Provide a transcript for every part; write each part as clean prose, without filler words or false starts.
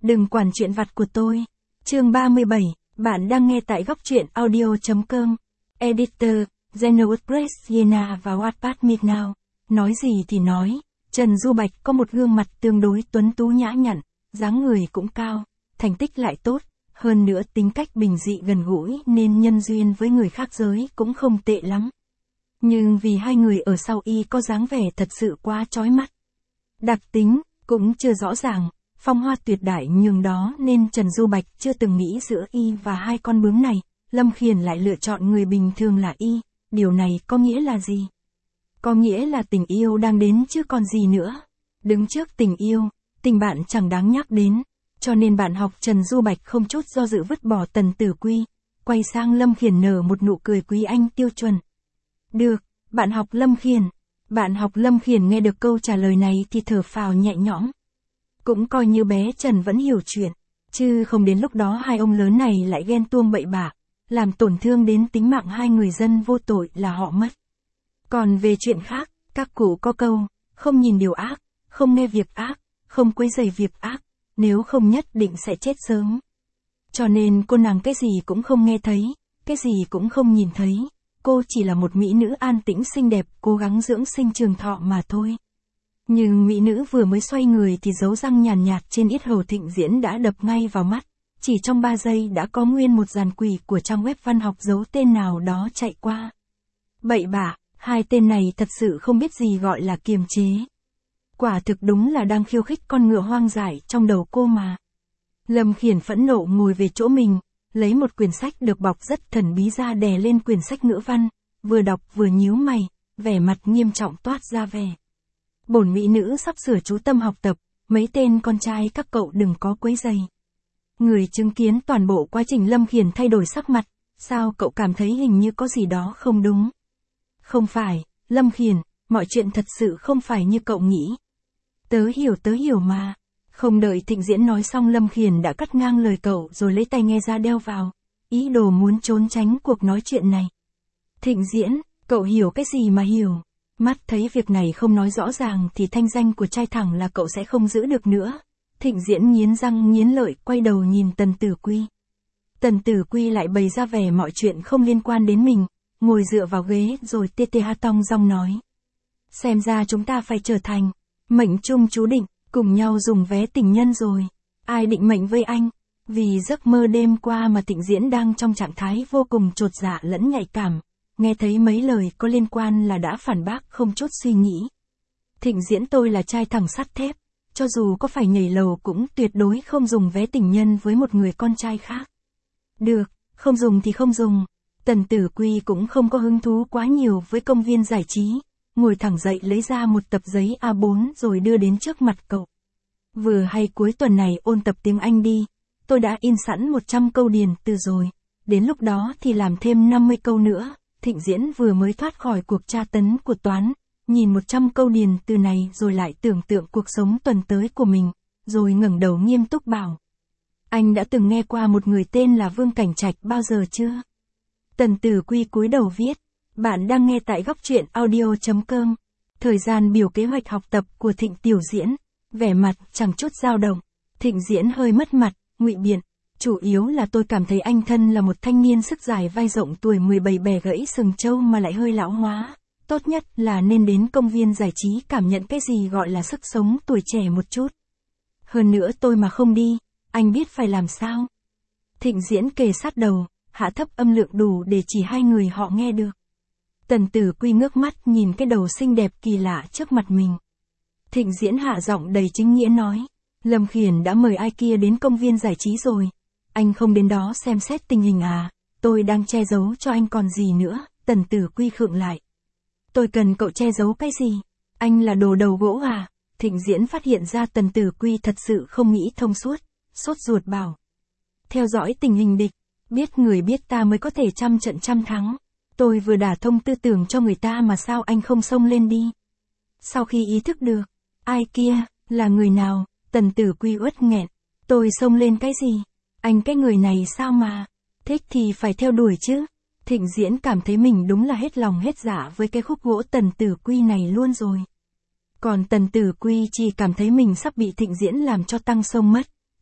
Đừng quản chuyện vặt của tôi. Chương 37, bạn đang nghe tại góc truyện audio.com. Editor, Zeno WordPress Yena và Wattpad Midnow. Nói gì thì nói, Trần Du Bạch có một gương mặt tương đối tuấn tú nhã nhặn, dáng người cũng cao, thành tích lại tốt, hơn nữa tính cách bình dị gần gũi nên nhân duyên với người khác giới cũng không tệ lắm. Nhưng vì hai người ở sau y có dáng vẻ thật sự quá chói mắt. Đặc tính, cũng chưa rõ ràng, phong hoa tuyệt đại nhường đó nên Trần Du Bạch chưa từng nghĩ giữa y và hai con bướm này, Lâm Khiển lại lựa chọn người bình thường là y, điều này có nghĩa là gì? Có nghĩa là tình yêu đang đến chứ còn gì nữa. Đứng trước tình yêu, tình bạn chẳng đáng nhắc đến, cho nên bạn học Trần Du Bạch không chút do dự vứt bỏ Tần Tử Quy, quay sang Lâm Khiển nở một nụ cười quý anh tiêu chuẩn. Được, bạn học Lâm Khiển. Bạn học Lâm Khiển nghe được câu trả lời này thì thở phào nhẹ nhõm. Cũng coi như bé Trần vẫn hiểu chuyện, chứ không đến lúc đó hai ông lớn này lại ghen tuông bậy bạ, làm tổn thương đến tính mạng hai người dân vô tội là họ mất. Còn về chuyện khác, các cụ có câu, không nhìn điều ác, không nghe việc ác, không quấy rầy việc ác, nếu không nhất định sẽ chết sớm. Cho nên cô nàng cái gì cũng không nghe thấy, cái gì cũng không nhìn thấy, cô chỉ là một mỹ nữ an tĩnh xinh đẹp cố gắng dưỡng sinh trường thọ mà thôi. Nhưng mỹ nữ vừa mới xoay người thì dấu răng nhàn nhạt trên yết hầu Thịnh Diễn đã đập ngay vào mắt, chỉ trong 3 giây đã có nguyên một dàn quỷ của trang web văn học giấu tên nào đó chạy qua. Bậy bạ, hai tên này thật sự không biết gì gọi là kiềm chế. Quả thực đúng là đang khiêu khích con ngựa hoang dại trong đầu cô mà. Lâm Khiển phẫn nộ ngồi về chỗ mình, lấy một quyển sách được bọc rất thần bí ra đè lên quyển sách ngữ văn, vừa đọc vừa nhíu mày, vẻ mặt nghiêm trọng toát ra vẻ. Bổn mỹ nữ sắp sửa chú tâm học tập, mấy tên con trai các cậu đừng có quấy rầy. Người chứng kiến toàn bộ quá trình Lâm Khiển thay đổi sắc mặt, sao cậu cảm thấy hình như có gì đó không đúng? Không phải, Lâm Khiển, mọi chuyện thật sự không phải như cậu nghĩ. Tớ hiểu mà. Không đợi Thịnh Diễn nói xong Lâm Khiển đã cắt ngang lời cậu rồi lấy tai nghe ra đeo vào, ý đồ muốn trốn tránh cuộc nói chuyện này. Thịnh Diễn, cậu hiểu cái gì mà hiểu? Mắt thấy việc này không nói rõ ràng thì thanh danh của trai thẳng là cậu sẽ không giữ được nữa. Thịnh Diễn nghiến răng nghiến lợi quay đầu nhìn Tần Tử Quy. Tần Tử Quy lại bày ra vẻ mọi chuyện không liên quan đến mình, ngồi dựa vào ghế rồi tê tê ha tong dong nói. Xem ra chúng ta phải trở thành mệnh chung chú định, cùng nhau dùng vé tình nhân rồi. Ai định mệnh với anh? Vì giấc mơ đêm qua mà Thịnh Diễn đang trong trạng thái vô cùng chột dạ lẫn nhạy cảm. Nghe thấy mấy lời có liên quan là đã phản bác không chút suy nghĩ. Thịnh Diễn tôi là trai thẳng sắt thép, cho dù có phải nhảy lầu cũng tuyệt đối không dùng vé tình nhân với một người con trai khác. Được, không dùng thì không dùng. Tần Tử Quy cũng không có hứng thú quá nhiều với công viên giải trí, ngồi thẳng dậy lấy ra một tập giấy A4 rồi đưa đến trước mặt cậu. Vừa hay cuối tuần này ôn tập tiếng Anh đi, tôi đã in sẵn 100 câu điền từ rồi, đến lúc đó thì làm thêm 50 câu nữa. Thịnh Diễn vừa mới thoát khỏi cuộc tra tấn của toán, nhìn 100 câu điền từ này rồi lại tưởng tượng cuộc sống tuần tới của mình, rồi ngẩng đầu nghiêm túc bảo. Anh đã từng nghe qua một người tên là Vương Cảnh Trạch bao giờ chưa? Tần Tử Quy cúi đầu viết. Bạn đang nghe tại góc truyện audio.com. Thời gian biểu kế hoạch học tập của Thịnh Tiểu Diễn, vẻ mặt chẳng chút dao động. Thịnh Diễn hơi mất mặt, ngụy biện. Chủ yếu là tôi cảm thấy anh thân là một thanh niên sức dài vai rộng tuổi 17 bè gãy sừng trâu mà lại hơi lão hóa. Tốt nhất là nên đến công viên giải trí cảm nhận cái gì gọi là sức sống tuổi trẻ một chút. Hơn nữa tôi mà không đi, anh biết phải làm sao? Thịnh Diễn kề sát đầu, hạ thấp âm lượng đủ để chỉ hai người họ nghe được. Tần Tử Quy ngước mắt nhìn cái đầu xinh đẹp kỳ lạ trước mặt mình. Thịnh Diễn hạ giọng đầy chính nghĩa nói. Lâm Khiển đã mời ai kia đến công viên giải trí rồi. Anh không đến đó xem xét tình hình à? Tôi đang che giấu cho anh còn gì nữa? Tần Tử Quy khựng lại. Tôi cần cậu che giấu cái gì? Anh là đồ đầu gỗ à? Thịnh Diễn phát hiện ra Tần Tử Quy thật sự không nghĩ thông suốt, sốt ruột bảo. Theo dõi tình hình địch, biết người biết ta mới có thể trăm trận trăm thắng. Tôi vừa đả thông tư tưởng cho người ta mà sao anh không xông lên đi? Sau khi ý thức được, ai kia, là người nào? Tần Tử Quy uất nghẹn. Tôi xông lên cái gì? Anh cái người này sao mà? Thích thì phải theo đuổi chứ. Thịnh Diễn cảm thấy mình đúng là hết lòng hết dạ với cái khúc gỗ Tần Tử Quy này luôn rồi. Còn Tần Tử Quy chỉ cảm thấy mình sắp bị Thịnh Diễn làm cho tăng sông mất.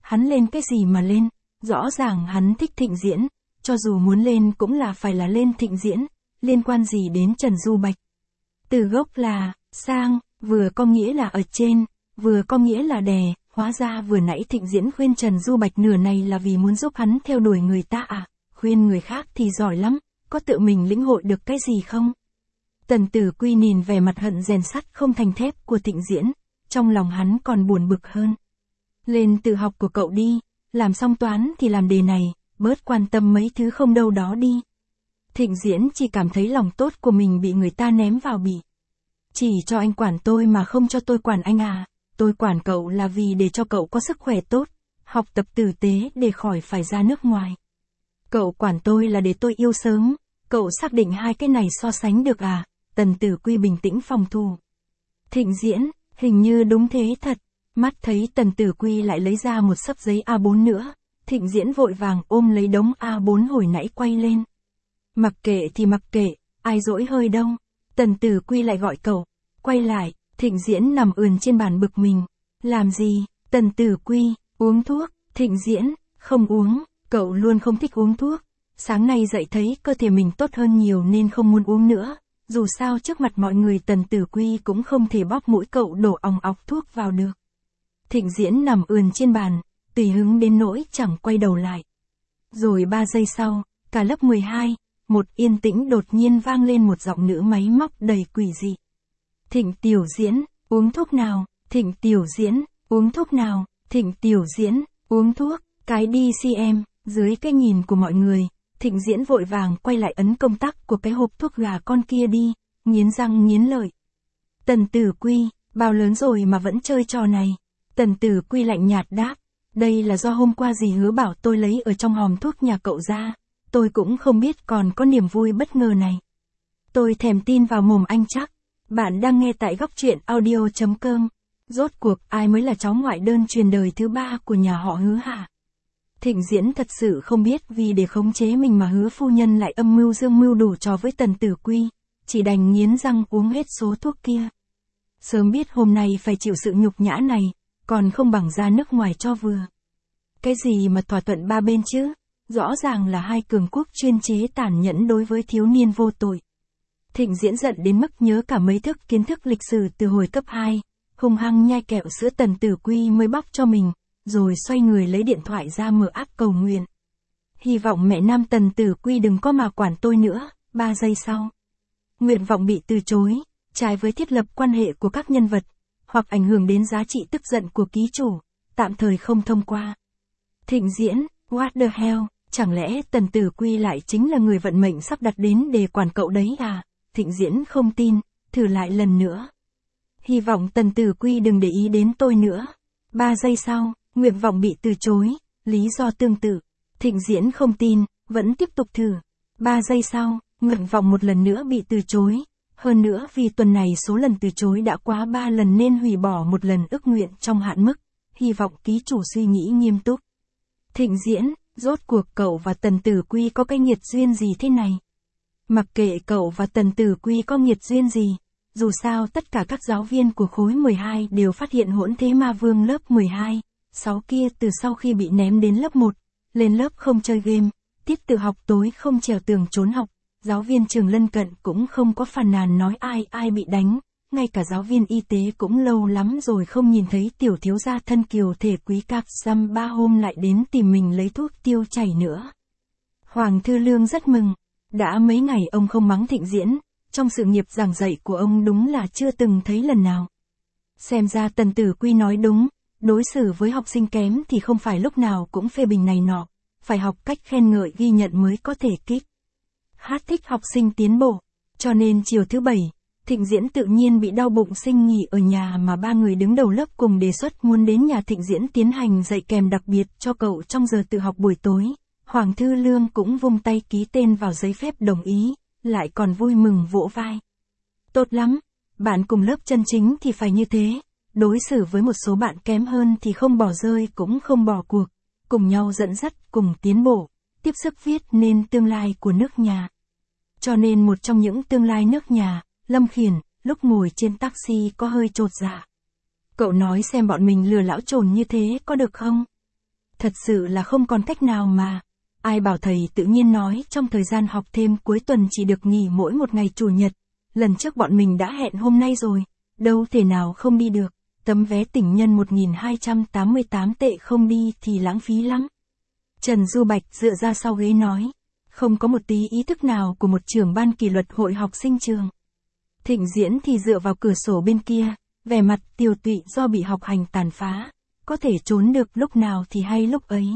hắn lên cái gì mà lên, rõ ràng hắn thích Thịnh Diễn, cho dù muốn lên cũng là phải là lên Thịnh Diễn, liên quan gì đến Trần Du Bạch. Từ gốc là, sang, vừa có nghĩa là ở trên, vừa có nghĩa là đè, hóa ra vừa nãy Thịnh Diễn khuyên Trần Du Bạch nửa này là vì muốn giúp hắn theo đuổi người ta à, khuyên người khác thì giỏi lắm, có tự mình lĩnh hội được cái gì không? Tần Tử Quy nhìn vẻ mặt hận rèn sắt không thành thép của Thịnh Diễn, trong lòng hắn còn buồn bực hơn. Lên tự học của cậu đi, làm xong toán thì làm đề này, bớt quan tâm mấy thứ không đâu đó đi. Thịnh Diễn chỉ cảm thấy lòng tốt của mình bị người ta ném vào bỉ. Chỉ cho anh quản tôi mà không cho tôi quản anh à, tôi quản cậu là vì để cho cậu có sức khỏe tốt, học tập tử tế để khỏi phải ra nước ngoài. Cậu quản tôi là để tôi yêu sớm, cậu xác định hai cái này so sánh được à? Tần Tử Quy bình tĩnh phòng thủ. Thịnh Diễn, hình như đúng thế thật. Mắt thấy Tần Tử Quy lại lấy ra một xấp giấy A4 nữa, Thịnh Diễn vội vàng ôm lấy đống A4 hồi nãy quay lên. Mặc kệ thì mặc kệ, ai dỗi hơi đâu. Tần Tử Quy lại gọi cậu. Quay lại, Thịnh Diễn nằm ườn trên bàn bực mình. Làm gì? Tần Tử Quy, uống thuốc. Thịnh Diễn, không uống, cậu luôn không thích uống thuốc. Sáng nay dậy thấy cơ thể mình tốt hơn nhiều nên không muốn uống nữa. Dù sao trước mặt mọi người Tần Tử Quy cũng không thể bóp mũi cậu đổ òng ọc thuốc vào được. Thịnh Diễn nằm ườn trên bàn, tùy hứng đến nỗi chẳng quay đầu lại. Rồi 3 giây sau, cả lớp 12, một yên tĩnh đột nhiên vang lên một giọng nữ máy móc đầy quỷ dị. Thịnh Tiểu Diễn, uống thuốc nào? Thịnh Tiểu Diễn, uống thuốc nào? Thịnh Tiểu Diễn, uống thuốc, cái đi xem. Dưới cái nhìn của mọi người, Thịnh Diễn vội vàng quay lại ấn công tắc của cái hộp thuốc gà con kia đi, nghiến răng nghiến lợi. Tần Tử Quy, bao lớn rồi mà vẫn chơi trò này. Tần Tử Quy lạnh nhạt đáp, đây là do hôm qua dì hứa bảo tôi lấy ở trong hòm thuốc nhà cậu ra, tôi cũng không biết còn có niềm vui bất ngờ này. Tôi thèm tin vào mồm anh chắc. Bạn đang nghe tại góc truyện audio.com. Rốt cuộc ai mới là cháu ngoại đơn truyền đời thứ 3 của nhà họ Hứa hả? Thịnh Diễn thật sự không biết vì để khống chế mình mà Hứa phu nhân lại âm mưu dương mưu đủ trò với Tần Tử Quy, chỉ đành nghiến răng uống hết số thuốc kia. Sớm biết hôm nay phải chịu sự nhục nhã này, còn không bằng ra nước ngoài cho vừa. Cái gì mà thỏa thuận ba bên chứ? Rõ ràng là hai cường quốc chuyên chế tàn nhẫn đối với thiếu niên vô tội. Thịnh Diễn giận đến mức nhớ cả mấy thức kiến thức lịch sử từ hồi cấp 2, hung hăng nhai kẹo sữa Tần Tử Quy mới bóc cho mình, rồi xoay người lấy điện thoại ra mở app cầu nguyện. Hy vọng mẹ nam Tần Tử Quy đừng có mà quản tôi nữa. 3 giây sau, nguyện vọng bị từ chối, trái với thiết lập quan hệ của các nhân vật, hoặc ảnh hưởng đến giá trị tức giận của ký chủ, tạm thời không thông qua. Thịnh Diễn, what the hell, chẳng lẽ Tần Tử Quy lại chính là người vận mệnh sắp đặt đến để quản cậu đấy à? Thịnh Diễn không tin, thử lại lần nữa. Hy vọng Tần Tử Quy đừng để ý đến tôi nữa. 3 giây sau, nguyện vọng bị từ chối, lý do tương tự. Thịnh Diễn không tin, vẫn tiếp tục thử. 3 giây sau, nguyện vọng một lần nữa bị từ chối. Hơn nữa vì tuần này số lần từ chối đã quá 3 lần nên hủy bỏ một lần ước nguyện trong hạn mức. Hy vọng ký chủ suy nghĩ nghiêm túc. Thịnh Diễn, rốt cuộc cậu và Tần Tử Quy có cái nghiệt duyên gì thế này? Mặc kệ cậu và Tần Tử Quy có nghiệt duyên gì, dù sao tất cả các giáo viên của khối 12 đều phát hiện hỗn thế ma vương lớp 12, 6 kia từ sau khi bị ném đến lớp 1, lên lớp không chơi game, tiết tự học tối không trèo tường trốn học, giáo viên trường lân cận cũng không có phàn nàn nói ai bị đánh, ngay cả giáo viên y tế cũng lâu lắm rồi không nhìn thấy tiểu thiếu gia thân kiều thể quý cạp xăm 3 hôm lại đến tìm mình lấy thuốc tiêu chảy nữa. Hoàng Thư Lương rất mừng. Đã mấy ngày ông không mắng Thịnh Diễn, trong sự nghiệp giảng dạy của ông đúng là chưa từng thấy lần nào. Xem ra Tần Tử Quy nói đúng, đối xử với học sinh kém thì không phải lúc nào cũng phê bình này nọ, phải học cách khen ngợi ghi nhận mới có thể kích. Hát thích học sinh tiến bộ, cho nên chiều thứ 7, Thịnh Diễn tự nhiên bị đau bụng xin nghỉ ở nhà mà 3 người đứng đầu lớp cùng đề xuất muốn đến nhà Thịnh Diễn tiến hành dạy kèm đặc biệt cho cậu trong giờ tự học buổi tối. Hoàng Thư Lương cũng vung tay ký tên vào giấy phép đồng ý, lại còn vui mừng vỗ vai. Tốt lắm, bạn cùng lớp chân chính thì phải như thế, đối xử với một số bạn kém hơn thì không bỏ rơi cũng không bỏ cuộc, cùng nhau dẫn dắt cùng tiến bộ, tiếp sức viết nên tương lai của nước nhà. Cho nên một trong những tương lai nước nhà, Lâm Khiển, lúc ngồi trên taxi có hơi chột dạ. Cậu nói xem bọn mình lừa lão trồn như thế có được không? Thật sự là không còn cách nào mà. Ai bảo thầy tự nhiên nói trong thời gian học thêm cuối tuần chỉ được nghỉ mỗi một ngày chủ nhật. Lần trước bọn mình đã hẹn hôm nay rồi, đâu thể nào không đi được. Tấm vé tình nhân 1288 tệ không đi thì lãng phí lắm. Trần Du Bạch dựa ra sau ghế nói. Không có một tí ý thức nào của một trưởng ban kỷ luật hội học sinh trường. Thịnh Diễn thì dựa vào cửa sổ bên kia, vẻ mặt tiều tụy do bị học hành tàn phá. Có thể trốn được lúc nào thì hay lúc ấy.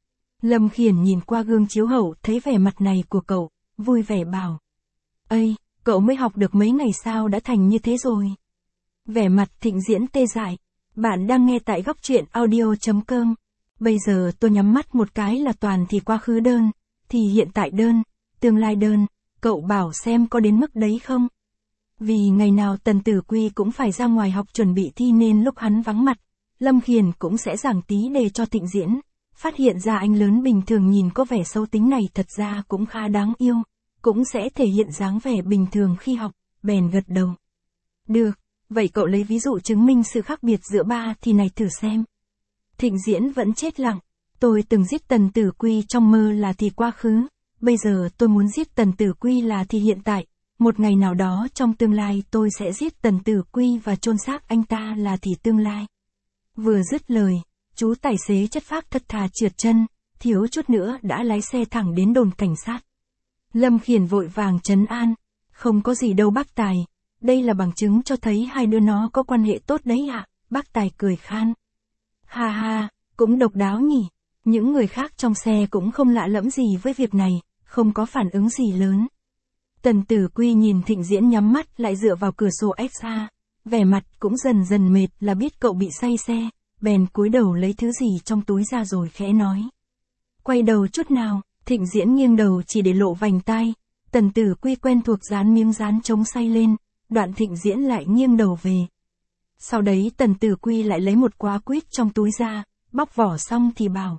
Lâm Khiển nhìn qua gương chiếu hậu thấy vẻ mặt này của cậu, vui vẻ bảo. Ây, cậu mới học được mấy ngày sao đã thành như thế rồi. Vẻ mặt Thịnh Diễn tê dại. Bạn đang nghe tại góc truyện audio.com. Bây giờ tôi nhắm mắt một cái là toàn thì quá khứ đơn, thì hiện tại đơn, tương lai đơn, cậu bảo xem có đến mức đấy không? Vì ngày nào Tần Tử Quy cũng phải ra ngoài học chuẩn bị thi nên lúc hắn vắng mặt, Lâm Khiển cũng sẽ giảng tí đề cho Thịnh Diễn. Phát hiện ra anh lớn bình thường nhìn có vẻ xấu tính này thật ra cũng khá đáng yêu, cũng sẽ thể hiện dáng vẻ bình thường khi học, bèn gật đầu. Được, vậy cậu lấy ví dụ chứng minh sự khác biệt giữa ba thì này thử xem. Thịnh Diễn vẫn chết lặng. Tôi từng giết Tần Tử Quy trong mơ là thì quá khứ, bây giờ tôi muốn giết Tần Tử Quy là thì hiện tại, một ngày nào đó trong tương lai tôi sẽ giết Tần Tử Quy và chôn xác anh ta là thì tương lai. Vừa dứt lời, chú tài xế chất phác thật thà trượt chân, thiếu chút nữa đã lái xe thẳng đến đồn cảnh sát. Lâm Khiển vội vàng trấn an, không có gì đâu bác Tài, đây là bằng chứng cho thấy hai đứa nó có quan hệ tốt đấy ạ. Bác Tài cười khan. Ha ha, cũng độc đáo nhỉ. Những người khác trong xe cũng không lạ lẫm gì với việc này, không có phản ứng gì lớn. Tần Tử Quy nhìn Thịnh Diễn nhắm mắt lại dựa vào cửa sổ xa, vẻ mặt cũng dần dần mệt là biết cậu bị say xe, bèn cúi đầu lấy thứ gì trong túi ra rồi khẽ nói. Quay đầu chút nào, Thịnh Diễn nghiêng đầu chỉ để lộ vành tai, Tần Tử Quy quen thuộc dán miếng dán chống say lên, đoạn Thịnh Diễn lại nghiêng đầu về. Sau đấy Tần Tử Quy lại lấy một quả quýt trong túi ra, bóc vỏ xong thì bảo.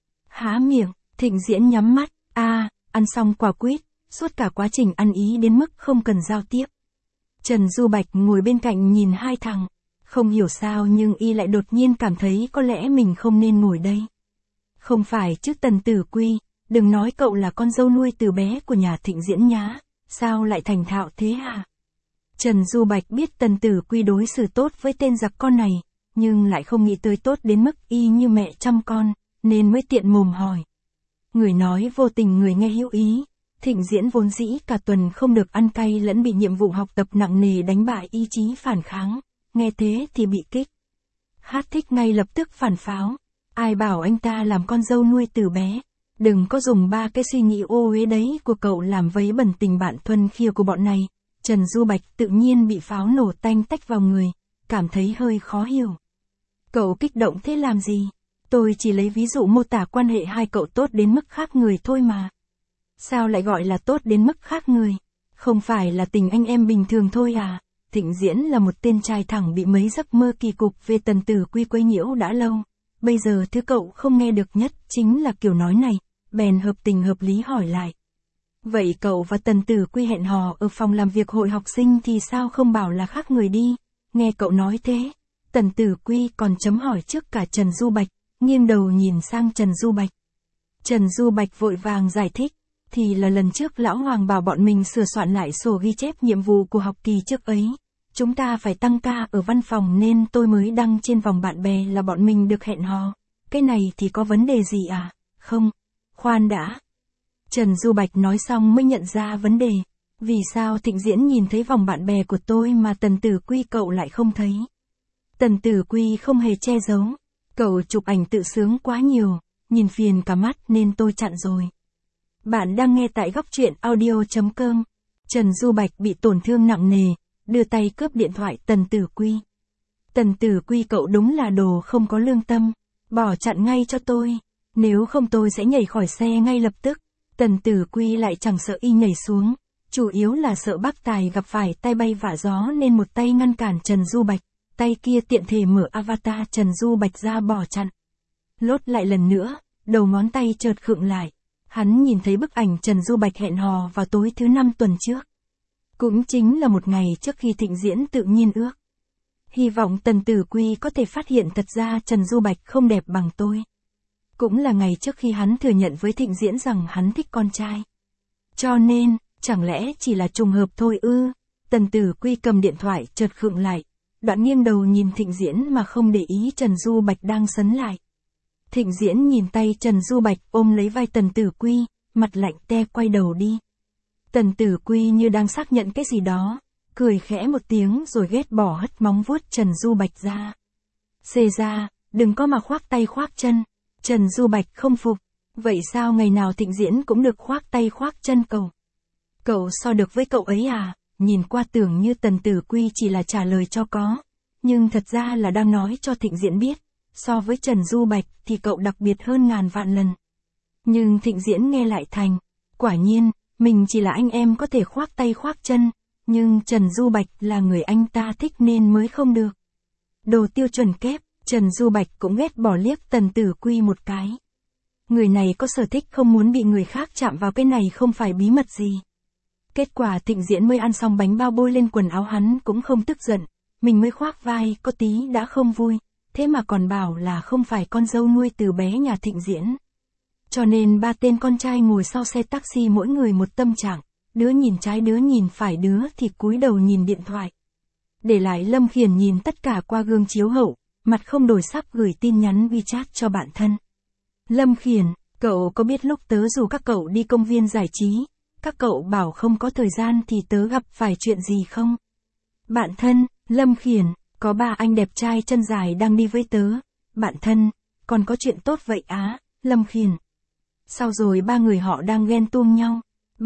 Há miệng, Thịnh Diễn nhắm mắt, ăn xong quả quýt, suốt cả quá trình ăn ý đến mức không cần giao tiếp. Trần Du Bạch ngồi bên cạnh nhìn hai thằng, không hiểu sao nhưng y lại đột nhiên cảm thấy có lẽ mình không nên ngồi đây. Không phải chứ Tần Tử Quy, đừng nói cậu là con dâu nuôi từ bé của nhà Thịnh Diễn nhá, sao lại thành thạo thế hả? Trần Du Bạch biết Tần Tử Quy đối xử tốt với tên giặc con này, nhưng lại không nghĩ tới tốt đến mức y như mẹ chăm con, nên mới tiện mồm hỏi. Người nói vô tình người nghe hữu ý, Thịnh Diễn vốn dĩ cả tuần không được ăn cay lẫn bị nhiệm vụ học tập nặng nề đánh bại ý chí phản kháng, nghe thế thì bị kích. Hát thích ngay lập tức phản pháo, ai bảo anh ta làm con dâu nuôi từ bé, đừng có dùng ba cái suy nghĩ ô uế đấy của cậu làm vấy bẩn tình bạn thuần khiết của bọn này. Trần Du Bạch tự nhiên bị pháo nổ tanh tách vào người, cảm thấy hơi khó hiểu. Cậu kích động thế làm gì? Tôi chỉ lấy ví dụ mô tả quan hệ hai cậu tốt đến mức khác người thôi mà. Sao lại gọi là tốt đến mức khác người? Không phải là tình anh em bình thường thôi à? Thịnh Diễn là một tên trai thẳng bị mấy giấc mơ kỳ cục về Tần Tử Quy quấy nhiễu đã lâu. Bây giờ thứ cậu không nghe được nhất chính là kiểu nói này, bèn hợp tình hợp lý hỏi lại. Vậy cậu và Tần Tử Quy hẹn hò ở phòng làm việc hội học sinh thì sao không bảo là khác người đi? Nghe cậu nói thế, Tần Tử Quy còn chấm hỏi trước cả Trần Du Bạch, nghiêng đầu nhìn sang Trần Du Bạch. Trần Du Bạch vội vàng giải thích, thì là lần trước Lão Hoàng bảo bọn mình sửa soạn lại sổ ghi chép nhiệm vụ của học kỳ trước ấy. Chúng ta phải tăng ca ở văn phòng nên tôi mới đăng trên vòng bạn bè là bọn mình được hẹn hò. Cái này thì có vấn đề gì à? Không, khoan đã. Trần Du Bạch nói xong mới nhận ra vấn đề. Vì sao Thịnh Diễn nhìn thấy vòng bạn bè của tôi mà Tần Tử Quy cậu lại không thấy? Tần Tử Quy không hề che giấu. Cậu chụp ảnh tự sướng quá nhiều, nhìn phiền cả mắt nên tôi chặn rồi. Bạn đang nghe tại góc truyện audio.com. Trần Du Bạch bị tổn thương nặng nề, đưa tay cướp điện thoại Tần Tử Quy. Tần Tử Quy cậu đúng là đồ không có lương tâm, bỏ chặn ngay cho tôi, nếu không tôi sẽ nhảy khỏi xe ngay lập tức. Tần Tử Quy lại chẳng sợ y nhảy xuống, chủ yếu là sợ bác Tài gặp phải tay bay vạ gió nên một tay ngăn cản Trần Du Bạch, tay kia tiện thể mở avatar Trần Du Bạch ra bỏ chặn. Lốt lại lần nữa, đầu ngón tay chợt khựng lại. Hắn nhìn thấy bức ảnh Trần Du Bạch hẹn hò vào tối thứ 5 tuần trước. Cũng chính là một ngày trước khi Thịnh Diễn tự nhiên ước. Hy vọng Tần Tử Quy có thể phát hiện thật ra Trần Du Bạch không đẹp bằng tôi. Cũng là ngày trước khi hắn thừa nhận với Thịnh Diễn rằng hắn thích con trai. Cho nên, chẳng lẽ chỉ là trùng hợp thôi ư? Tần Tử Quy cầm điện thoại chợt khựng lại. Đoạn nghiêng đầu nhìn Thịnh Diễn mà không để ý Trần Du Bạch đang sấn lại. Thịnh Diễn nhìn tay Trần Du Bạch ôm lấy vai Tần Tử Quy, mặt lạnh te quay đầu đi. Tần Tử Quy như đang xác nhận cái gì đó, cười khẽ một tiếng rồi ghét bỏ hất móng vuốt Trần Du Bạch ra. Xê ra, đừng có mà khoác tay khoác chân. Trần Du Bạch không phục. Vậy sao ngày nào Thịnh Diễn cũng được khoác tay khoác chân cậu? Cậu so được với cậu ấy à? Nhìn qua tưởng như Tần Tử Quy chỉ là trả lời cho có. Nhưng thật ra là đang nói cho Thịnh Diễn biết. So với Trần Du Bạch thì cậu đặc biệt hơn ngàn vạn lần. Nhưng Thịnh Diễn nghe lại thành. Quả nhiên, mình chỉ là anh em có thể khoác tay khoác chân. Nhưng Trần Du Bạch là người anh ta thích nên mới không được. Đồ tiêu chuẩn kép, Trần Du Bạch cũng ghét bỏ liếc Tần Tử Quy một cái. Người này có sở thích không muốn bị người khác chạm vào, cái này không phải bí mật gì. Kết quả Thịnh Diễn mới ăn xong bánh bao bôi lên quần áo hắn cũng không tức giận. Mình mới khoác vai có tí đã không vui. Thế mà còn bảo là không phải con dâu nuôi từ bé nhà Thịnh Diễn. Cho nên ba tên con trai ngồi sau xe taxi mỗi người một tâm trạng. Đứa nhìn trái đứa nhìn phải, đứa thì cúi đầu nhìn điện thoại. Để lại Lâm Khiển nhìn tất cả qua gương chiếu hậu, mặt không đổi sắc gửi tin nhắn WeChat cho bạn thân. Lâm Khiển, cậu có biết lúc tớ rủ các cậu đi công viên giải trí, các cậu bảo không có thời gian thì tớ gặp phải chuyện gì không? Bạn thân, Lâm Khiển, có ba anh đẹp trai chân dài đang đi với tớ. Bạn thân, còn có chuyện tốt vậy á? Lâm Khiển. Sau rồi ba người họ đang ghen tuông nhau.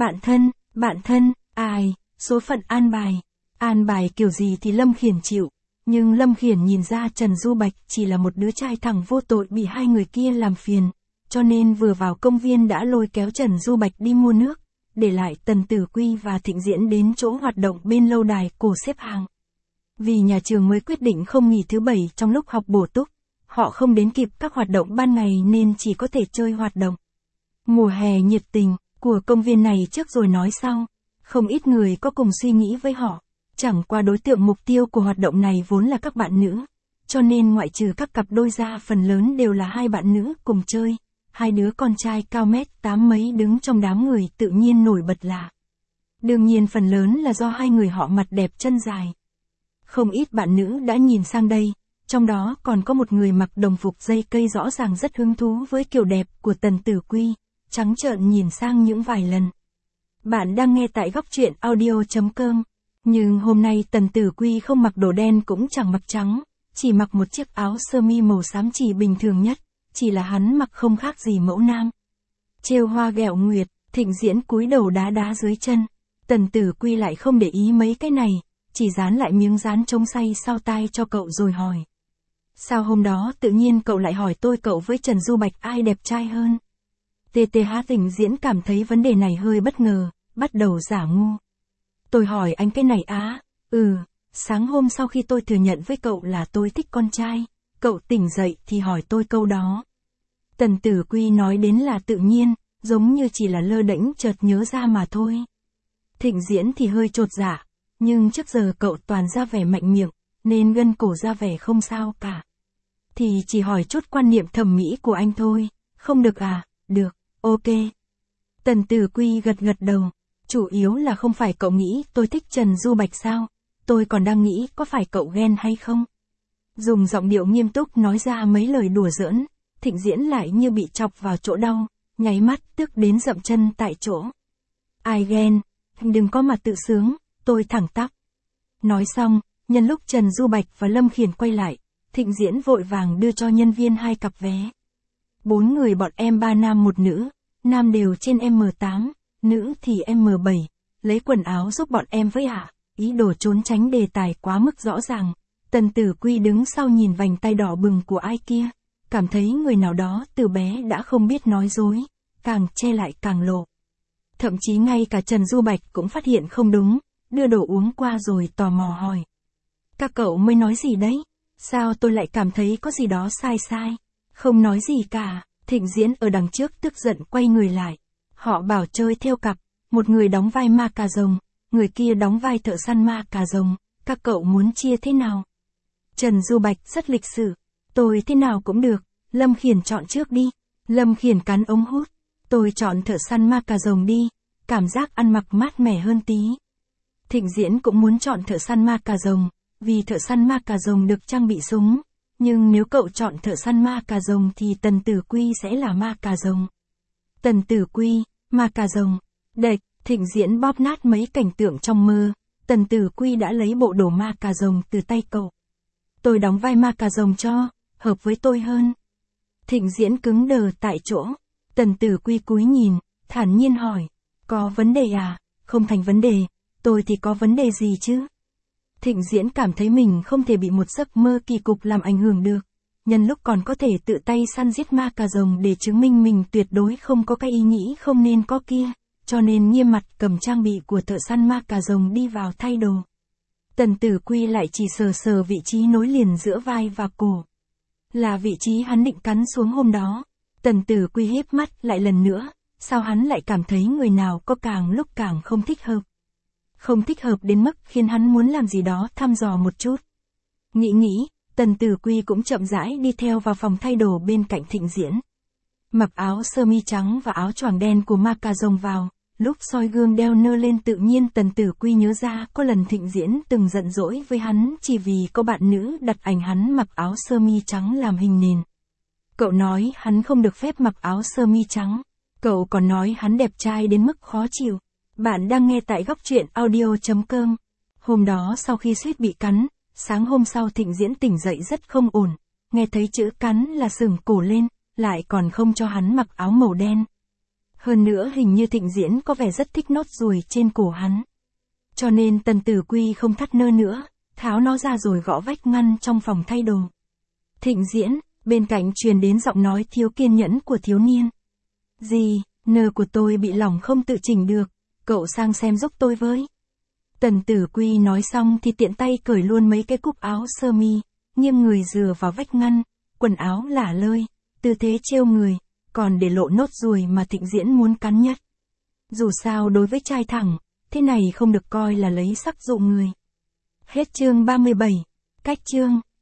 Bạn thân, ai, số phận an bài kiểu gì thì Lâm Khiển chịu. Nhưng Lâm Khiển nhìn ra Trần Du Bạch chỉ là một đứa trai thẳng vô tội bị hai người kia làm phiền. Cho nên vừa vào công viên đã lôi kéo Trần Du Bạch đi mua nước, để lại Tần Tử Quy và Thịnh Diễn đến chỗ hoạt động bên lâu đài cổ xếp hàng. Vì nhà trường mới quyết định không nghỉ thứ bảy trong lúc học bổ túc, họ không đến kịp các hoạt động ban ngày nên chỉ có thể chơi hoạt động. Mùa hè nhiệt tình của công viên này trước rồi nói sau, không ít người có cùng suy nghĩ với họ. Chẳng qua đối tượng mục tiêu của hoạt động này vốn là các bạn nữ, cho nên ngoại trừ các cặp đôi ra phần lớn đều là hai bạn nữ cùng chơi. Hai đứa con trai cao 1m8 mấy đứng trong đám người tự nhiên nổi bật lạ. Đương nhiên phần lớn là do hai người họ mặt đẹp chân dài. Không ít bạn nữ đã nhìn sang đây, trong đó còn có một người mặc đồng phục dây cây rõ ràng rất hứng thú với kiểu đẹp của Tần Tử Quy, trắng trợn nhìn sang những vài lần. Bạn đang nghe tại góc truyện audio.com. Nhưng hôm nay Tần Tử Quy không mặc đồ đen cũng chẳng mặc trắng, chỉ mặc một chiếc áo sơ mi màu xám chỉ bình thường nhất, chỉ là hắn mặc không khác gì mẫu nam. Trêu hoa ghẹo nguyệt, Thịnh Diễn cúi đầu đá đá dưới chân. Tần Tử Quy lại không để ý mấy cái này, chỉ dán lại miếng dán chống say sau tai cho cậu rồi hỏi. Sao hôm đó tự nhiên cậu lại hỏi tôi cậu với Trần Du Bạch ai đẹp trai hơn? TTH. Thịnh Diễn cảm thấy vấn đề này hơi bất ngờ, bắt đầu giả ngu. Tôi hỏi anh cái này á? Sáng hôm sau khi tôi thừa nhận với cậu là tôi thích con trai, cậu tỉnh dậy thì hỏi tôi câu đó. Tần Tử Quy nói đến là tự nhiên, giống như chỉ là lơ đễnh chợt nhớ ra mà thôi. Thịnh Diễn thì hơi chột dạ, nhưng trước giờ cậu toàn ra vẻ mạnh miệng, nên gân cổ ra vẻ không sao cả. Thì chỉ hỏi chút quan niệm thẩm mỹ của anh thôi, không được à? Được, ok. Tần Tử Quy gật gật đầu. Chủ yếu là không phải cậu nghĩ tôi thích Trần Du Bạch sao? Tôi còn đang nghĩ có phải cậu ghen hay không? Dùng giọng điệu nghiêm túc nói ra mấy lời đùa giỡn, Thịnh Diễn lại như bị chọc vào chỗ đau, nháy mắt tức đến dậm chân tại chỗ. Ai ghen? Đừng có mà tự sướng, tôi thẳng tắp. Nói xong, nhân lúc Trần Du Bạch và Lâm Khiển quay lại, Thịnh Diễn vội vàng đưa cho nhân viên 2 cặp vé. 4 người bọn em 3 nam 1 nữ, nam đều trên M8. Nữ thì M7, lấy quần áo giúp bọn em với ạ. Ý đồ trốn tránh đề tài quá mức rõ ràng. Tần Tử Quy đứng sau nhìn vành tay đỏ bừng của ai kia, cảm thấy người nào đó từ bé đã không biết nói dối, càng che lại càng lộ. Thậm chí ngay cả Trần Du Bạch cũng phát hiện không đúng, đưa đồ uống qua rồi tò mò hỏi. Các cậu mới nói gì đấy? Sao tôi lại cảm thấy có gì đó sai sai? Không nói gì cả. Thịnh Diễn ở đằng trước tức giận quay người lại. Họ bảo chơi theo cặp, một người đóng vai ma cà rồng, người kia đóng vai thợ săn ma cà rồng, các cậu muốn chia thế nào? Trần Du Bạch rất lịch sự, tôi thế nào cũng được, Lâm Khiển chọn trước đi. Lâm Khiển cắn ống hút. Tôi chọn thợ săn ma cà rồng đi, cảm giác ăn mặc mát mẻ hơn tí. Thịnh Diễn cũng muốn chọn thợ săn ma cà rồng, vì thợ săn ma cà rồng được trang bị súng. Nhưng nếu cậu chọn thợ săn ma cà rồng thì Tần Tử Quy sẽ là ma cà rồng. Tần Tử Quy, ma cà rồng. Đệch, Thịnh Diễn bóp nát mấy cảnh tượng trong mơ. Tần Tử Quy đã lấy bộ đồ ma cà rồng từ tay cậu. Tôi đóng vai ma cà rồng cho, hợp với tôi hơn. Thịnh Diễn cứng đờ tại chỗ. Tần Tử Quy cúi nhìn, thản nhiên hỏi. Có vấn đề à? Không thành vấn đề, tôi thì có vấn đề gì chứ? Thịnh Diễn cảm thấy mình không thể bị một giấc mơ kỳ cục làm ảnh hưởng được. Nhân lúc còn có thể tự tay săn giết ma cà rồng để chứng minh mình tuyệt đối không có cái ý nghĩ không nên có kia, cho nên nghiêm mặt cầm trang bị của thợ săn ma cà rồng đi vào thay đồ. Tần Tử Quy lại chỉ sờ sờ vị trí nối liền giữa vai và cổ. Là vị trí hắn định cắn xuống hôm đó. Tần Tử Quy híp mắt lại lần nữa, sao hắn lại cảm thấy người nào có càng lúc càng không thích hợp. Không thích hợp đến mức khiến hắn muốn làm gì đó thăm dò một chút. Nghĩ, Tần Tử Quy cũng chậm rãi đi theo vào phòng thay đồ bên cạnh Thịnh Diễn. Mặc áo sơ mi trắng và áo choàng đen của ma cà rồng vào, lúc soi gương đeo nơ lên tự nhiên Tần Tử Quy nhớ ra có lần Thịnh Diễn từng giận dỗi với hắn chỉ vì có bạn nữ đặt ảnh hắn mặc áo sơ mi trắng làm hình nền. Cậu nói hắn không được phép mặc áo sơ mi trắng. Cậu còn nói hắn đẹp trai đến mức khó chịu. Bạn đang nghe tại góc truyện audio.com. Hôm đó sau khi suýt bị cắn, sáng hôm sau Thịnh Diễn tỉnh dậy rất không ổn. Nghe thấy chữ cắn là sừng cổ lên, lại còn không cho hắn mặc áo màu đen. Hơn nữa hình như Thịnh Diễn có vẻ rất thích nốt ruồi trên cổ hắn. Cho nên Tần Tử Quy không thắt nơ nữa, tháo nó ra rồi gõ vách ngăn trong phòng thay đồ. Thịnh Diễn, bên cạnh truyền đến giọng nói thiếu kiên nhẫn của thiếu niên. Gì, nơ của tôi bị lỏng không tự chỉnh được, cậu sang xem giúp tôi với. Tần Tử Quy nói xong thì tiện tay cởi luôn mấy cái cúc áo sơ mi, nghiêng người dựa vào vách ngăn, quần áo lả lơi, tư thế trêu người, còn để lộ nốt ruồi mà Thịnh Diễn muốn cắn nhất. Dù sao đối với trai thẳng, thế này không được coi là lấy sắc dụ người. Hết chương 37. Cách chương.